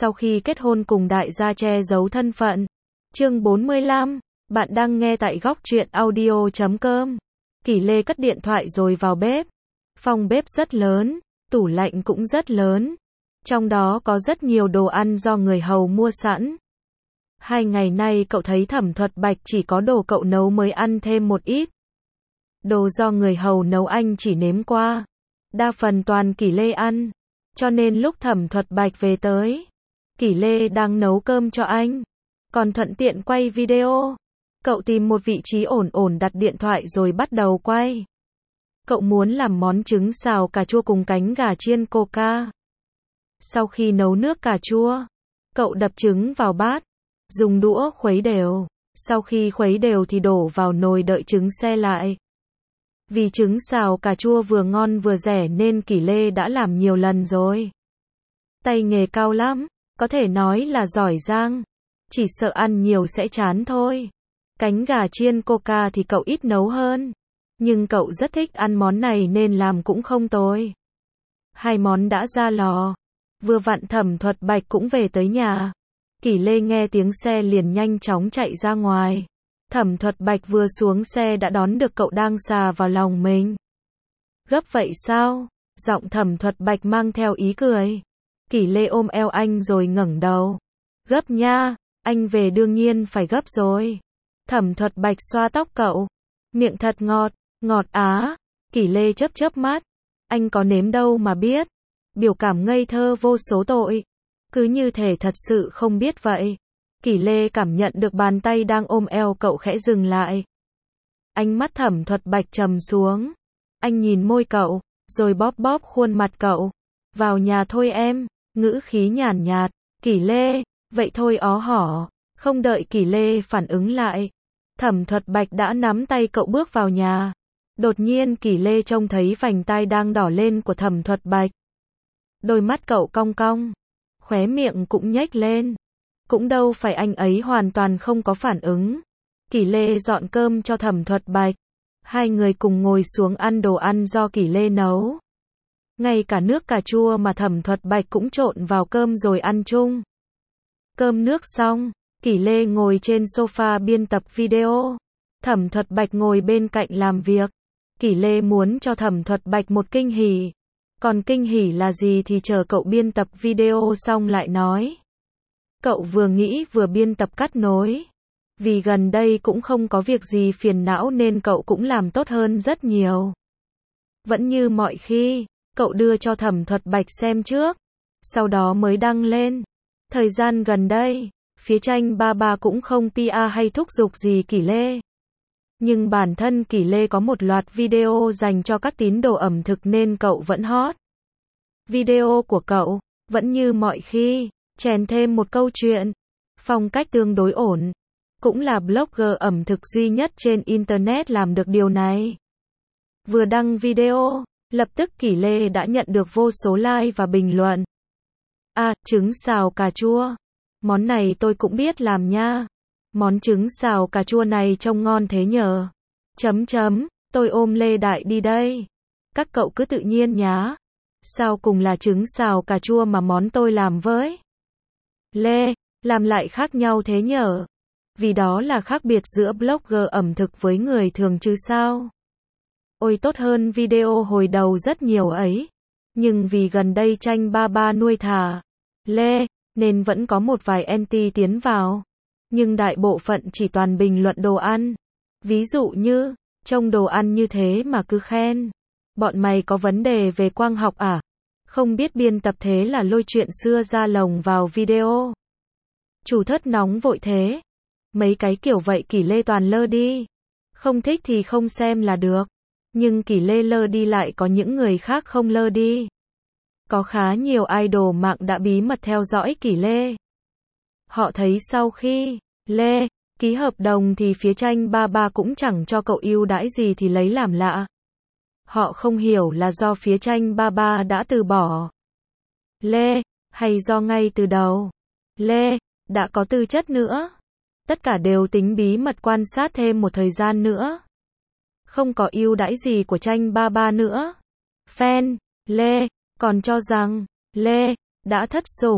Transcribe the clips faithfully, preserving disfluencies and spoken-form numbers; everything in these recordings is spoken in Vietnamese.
sau khi kết hôn cùng đại gia che giấu thân phận. Chương bốn mươi lăm, bạn đang nghe tại góc truyện audio chấm com. Kỷ Lê cất điện thoại rồi vào bếp. Phòng bếp rất lớn, tủ lạnh cũng rất lớn. Trong đó có rất nhiều đồ ăn do người hầu mua sẵn. Hai ngày nay cậu thấy Thẩm Thuật Bạch chỉ có đồ cậu nấu mới ăn thêm một ít. Đồ do người hầu nấu anh chỉ nếm qua. Đa phần toàn Kỷ Lê ăn. Cho nên lúc Thẩm Thuật Bạch về tới, Kỷ Lê đang nấu cơm cho anh. Còn thuận tiện quay video. Cậu tìm một vị trí ổn ổn đặt điện thoại rồi bắt đầu quay. Cậu muốn làm món trứng xào cà chua cùng cánh gà chiên coca. Sau khi nấu nước cà chua, cậu đập trứng vào bát, dùng đũa khuấy đều. Sau khi khuấy đều thì đổ vào nồi đợi trứng se lại. Vì trứng xào cà chua vừa ngon vừa rẻ nên Kỷ Lê đã làm nhiều lần rồi. Tay nghề cao lắm, có thể nói là giỏi giang. Chỉ sợ ăn nhiều sẽ chán thôi. Cánh gà chiên coca thì cậu ít nấu hơn. Nhưng cậu rất thích ăn món này nên làm cũng không tồi. Hai món đã ra lò. Vừa vặn Thẩm Thuật Bạch cũng về tới nhà. Kỷ Lê nghe tiếng xe liền nhanh chóng chạy ra ngoài. Thẩm Thuật Bạch vừa xuống xe đã đón được cậu đang xà vào lòng mình. Gấp vậy sao? Giọng Thẩm Thuật Bạch mang theo ý cười. Kỷ Lê ôm eo anh rồi ngẩng đầu. Gấp nha, anh về đương nhiên phải gấp rồi. Thẩm Thuật Bạch xoa tóc cậu. Miệng thật ngọt, ngọt á. Kỷ Lê chớp chớp mắt. Anh có nếm đâu mà biết. Biểu cảm ngây thơ vô số tội. Cứ như thể thật sự không biết vậy. Kỷ Lê cảm nhận được bàn tay đang ôm eo cậu khẽ dừng lại. Ánh mắt Thẩm Thuật Bạch trầm xuống. Anh nhìn môi cậu, rồi bóp bóp khuôn mặt cậu. Vào nhà thôi em, ngữ khí nhàn nhạt. Kỷ Lê, vậy thôi ó hỏ. Không đợi Kỷ Lê phản ứng lại. Thẩm Thuật Bạch đã nắm tay cậu bước vào nhà. Đột nhiên Kỷ Lê trông thấy vành tai đang đỏ lên của Thẩm Thuật Bạch. Đôi mắt cậu cong cong. Khóe miệng cũng nhếch lên. Cũng đâu phải anh ấy hoàn toàn không có phản ứng. Kỷ Lê dọn cơm cho Thẩm Thuật Bạch. Hai người cùng ngồi xuống ăn đồ ăn do Kỷ Lê nấu. Ngay cả nước cà chua mà Thẩm Thuật Bạch cũng trộn vào cơm rồi ăn chung. Cơm nước xong, Kỷ Lê ngồi trên sofa biên tập video. Thẩm Thuật Bạch ngồi bên cạnh làm việc. Kỷ Lê muốn cho Thẩm Thuật Bạch một kinh hỉ. Còn kinh hỉ là gì thì chờ cậu biên tập video xong lại nói. Cậu vừa nghĩ vừa biên tập cắt nối. Vì gần đây cũng không có việc gì phiền não nên cậu cũng làm tốt hơn rất nhiều. Vẫn như mọi khi, cậu đưa cho Thẩm Thuật Bạch xem trước. Sau đó mới đăng lên. Thời gian gần đây, phía Tranh ba ba cũng không pê e hay thúc giục gì Kỷ Lê. Nhưng bản thân Kỷ Lê có một loạt video dành cho các tín đồ ẩm thực nên cậu vẫn hot. Video của cậu, vẫn như mọi khi, chèn thêm một câu chuyện. Phong cách tương đối ổn. Cũng là blogger ẩm thực duy nhất trên Internet làm được điều này. Vừa đăng video, lập tức Kỷ Lê đã nhận được vô số like và bình luận. À, trứng xào cà chua. Món này tôi cũng biết làm nha. Món trứng xào cà chua này trông ngon thế nhờ. Chấm chấm, tôi ôm Lê Đại đi đây. Các cậu cứ tự nhiên nhá. Sao cùng là trứng xào cà chua mà món tôi làm với Lê, làm lại khác nhau thế nhở? Vì đó là khác biệt giữa blogger ẩm thực với người thường chứ sao? Ôi tốt hơn video hồi đầu rất nhiều ấy. Nhưng vì gần đây Tranh ba ba nuôi thả Lê, nên vẫn có một vài anti tiến vào. Nhưng đại bộ phận chỉ toàn bình luận đồ ăn. Ví dụ như, trông đồ ăn như thế mà cứ khen. Bọn mày có vấn đề về quang học à? Không biết biên tập thế là lôi chuyện xưa ra lồng vào video. Chủ thất nóng vội thế. Mấy cái kiểu vậy Kỷ Lê toàn lơ đi. Không thích thì không xem là được. Nhưng Kỷ Lê lơ đi lại có những người khác không lơ đi. Có khá nhiều idol mạng đã bí mật theo dõi Kỷ Lê. Họ thấy sau khi Lê ký hợp đồng thì phía Tranh ba ba cũng chẳng cho cậu ưu đãi gì thì lấy làm lạ. Họ không hiểu là do phía Tranh ba ba đã từ bỏ Lê, hay do ngay từ đầu Lê đã có tư chất nữa. Tất cả đều tính bí mật quan sát thêm một thời gian nữa. Không có ưu đãi gì của Tranh ba ba nữa. Fan Lê còn cho rằng Lê đã thất sủng.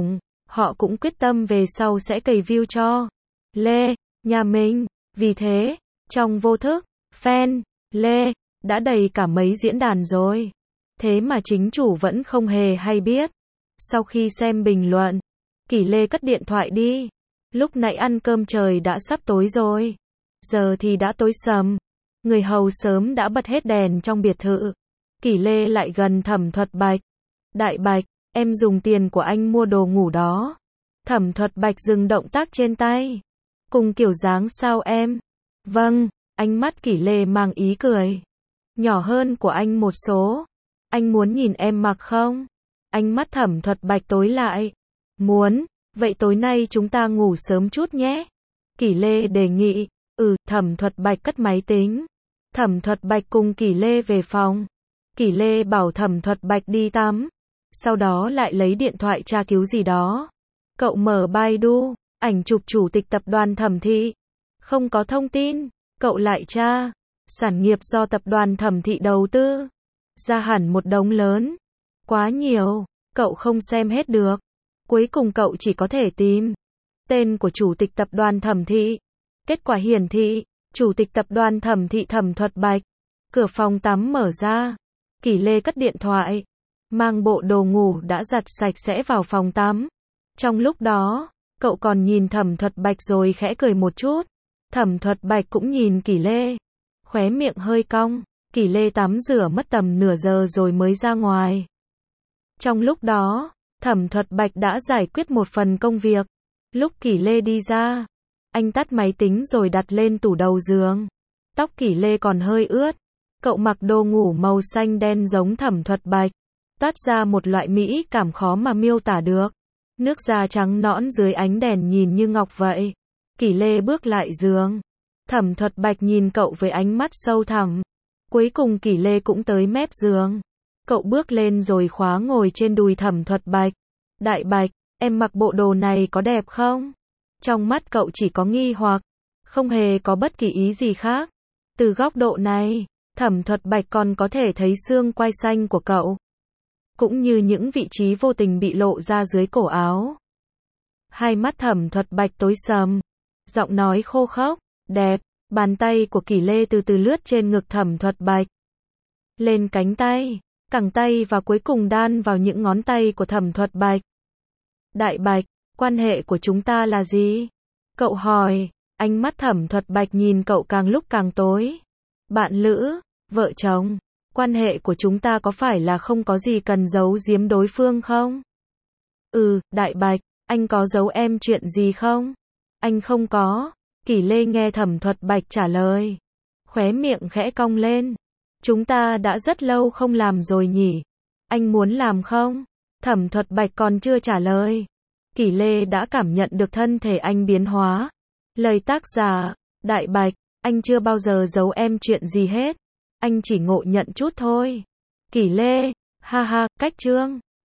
Họ cũng quyết tâm về sau sẽ cày view cho Lê, nhà mình. Vì thế, trong vô thức, fan, Lê, đã đầy cả mấy diễn đàn rồi. Thế mà chính chủ vẫn không hề hay biết. Sau khi xem bình luận, Kỷ Lê cất điện thoại đi. Lúc nãy ăn cơm trời đã sắp tối rồi. Giờ thì đã tối sầm. Người hầu sớm đã bật hết đèn trong biệt thự. Kỷ Lê lại gần Thẩm Thuật Bạch. Đại Bạch, em dùng tiền của anh mua đồ ngủ đó. Thẩm Thuật Bạch dừng động tác trên tay. Cùng kiểu dáng sao em? Vâng, ánh mắt Kỷ Lê mang ý cười. Nhỏ hơn của anh một số. Anh muốn nhìn em mặc không? Ánh mắt Thẩm Thuật Bạch tối lại. Muốn, vậy tối nay chúng ta ngủ sớm chút nhé. Kỷ Lê đề nghị. Ừ, Thẩm Thuật Bạch cất máy tính. Thẩm Thuật Bạch cùng Kỷ Lê về phòng. Kỷ Lê bảo Thẩm Thuật Bạch đi tắm. Sau đó lại lấy điện thoại tra cứu gì đó. Cậu mở Baidu, ảnh chụp chủ tịch tập đoàn Thẩm Thị. Không có thông tin, cậu lại tra. Sản nghiệp do tập đoàn Thẩm Thị đầu tư. Ra hẳn một đống lớn. Quá nhiều, cậu không xem hết được. Cuối cùng cậu chỉ có thể tìm tên của chủ tịch tập đoàn Thẩm Thị. Kết quả hiển thị, chủ tịch tập đoàn Thẩm Thị Thẩm Thuật Bạch. Cửa phòng tắm mở ra. Kỷ Lê cất điện thoại. Mang bộ đồ ngủ đã giặt sạch sẽ vào phòng tắm. Trong lúc đó, cậu còn nhìn Thẩm Thuật Bạch rồi khẽ cười một chút. Thẩm Thuật Bạch cũng nhìn Kỷ Lê. Khóe miệng hơi cong. Kỷ Lê tắm rửa mất tầm nửa giờ rồi mới ra ngoài. Trong lúc đó, Thẩm Thuật Bạch đã giải quyết một phần công việc. Lúc Kỷ Lê đi ra, anh tắt máy tính rồi đặt lên tủ đầu giường. Tóc Kỷ Lê còn hơi ướt. Cậu mặc đồ ngủ màu xanh đen giống Thẩm Thuật Bạch. Toát ra một loại mỹ cảm khó mà miêu tả được. Nước da trắng nõn dưới ánh đèn nhìn như ngọc vậy. Kỷ Lê bước lại giường. Thẩm Thuật Bạch nhìn cậu với ánh mắt sâu thẳm. Cuối cùng Kỷ Lê cũng tới mép giường. Cậu bước lên rồi khóa ngồi trên đùi Thẩm Thuật Bạch. Đại Bạch, em mặc bộ đồ này có đẹp không? Trong mắt cậu chỉ có nghi hoặc, không hề có bất kỳ ý gì khác. Từ góc độ này, Thẩm Thuật Bạch còn có thể thấy xương quai xanh của cậu. Cũng như những vị trí vô tình bị lộ ra dưới cổ áo. Hai mắt Thẩm Thuật Bạch tối sầm. Giọng nói khô khốc, đẹp. Bàn tay của Kỷ Lê từ từ lướt trên ngực Thẩm Thuật Bạch. Lên cánh tay, cẳng tay và cuối cùng đan vào những ngón tay của Thẩm Thuật Bạch. Đại Bạch, quan hệ của chúng ta là gì? Cậu hỏi, ánh mắt Thẩm Thuật Bạch nhìn cậu càng lúc càng tối. Bạn lữ, vợ chồng, quan hệ của chúng ta có phải là không có gì cần giấu giếm đối phương không? Ừ, Đại Bạch, anh có giấu em chuyện gì không? Anh không có. Kỷ Lê nghe Thẩm Thuật Bạch trả lời. Khóe miệng khẽ cong lên. Chúng ta đã rất lâu không làm rồi nhỉ? Anh muốn làm không? Thẩm Thuật Bạch còn chưa trả lời. Kỷ Lê đã cảm nhận được thân thể anh biến hóa. Lời tác giả, Đại Bạch, anh chưa bao giờ giấu em chuyện gì hết. Anh chỉ ngộ nhận chút thôi. Kỷ Lê, ha ha, cách chương.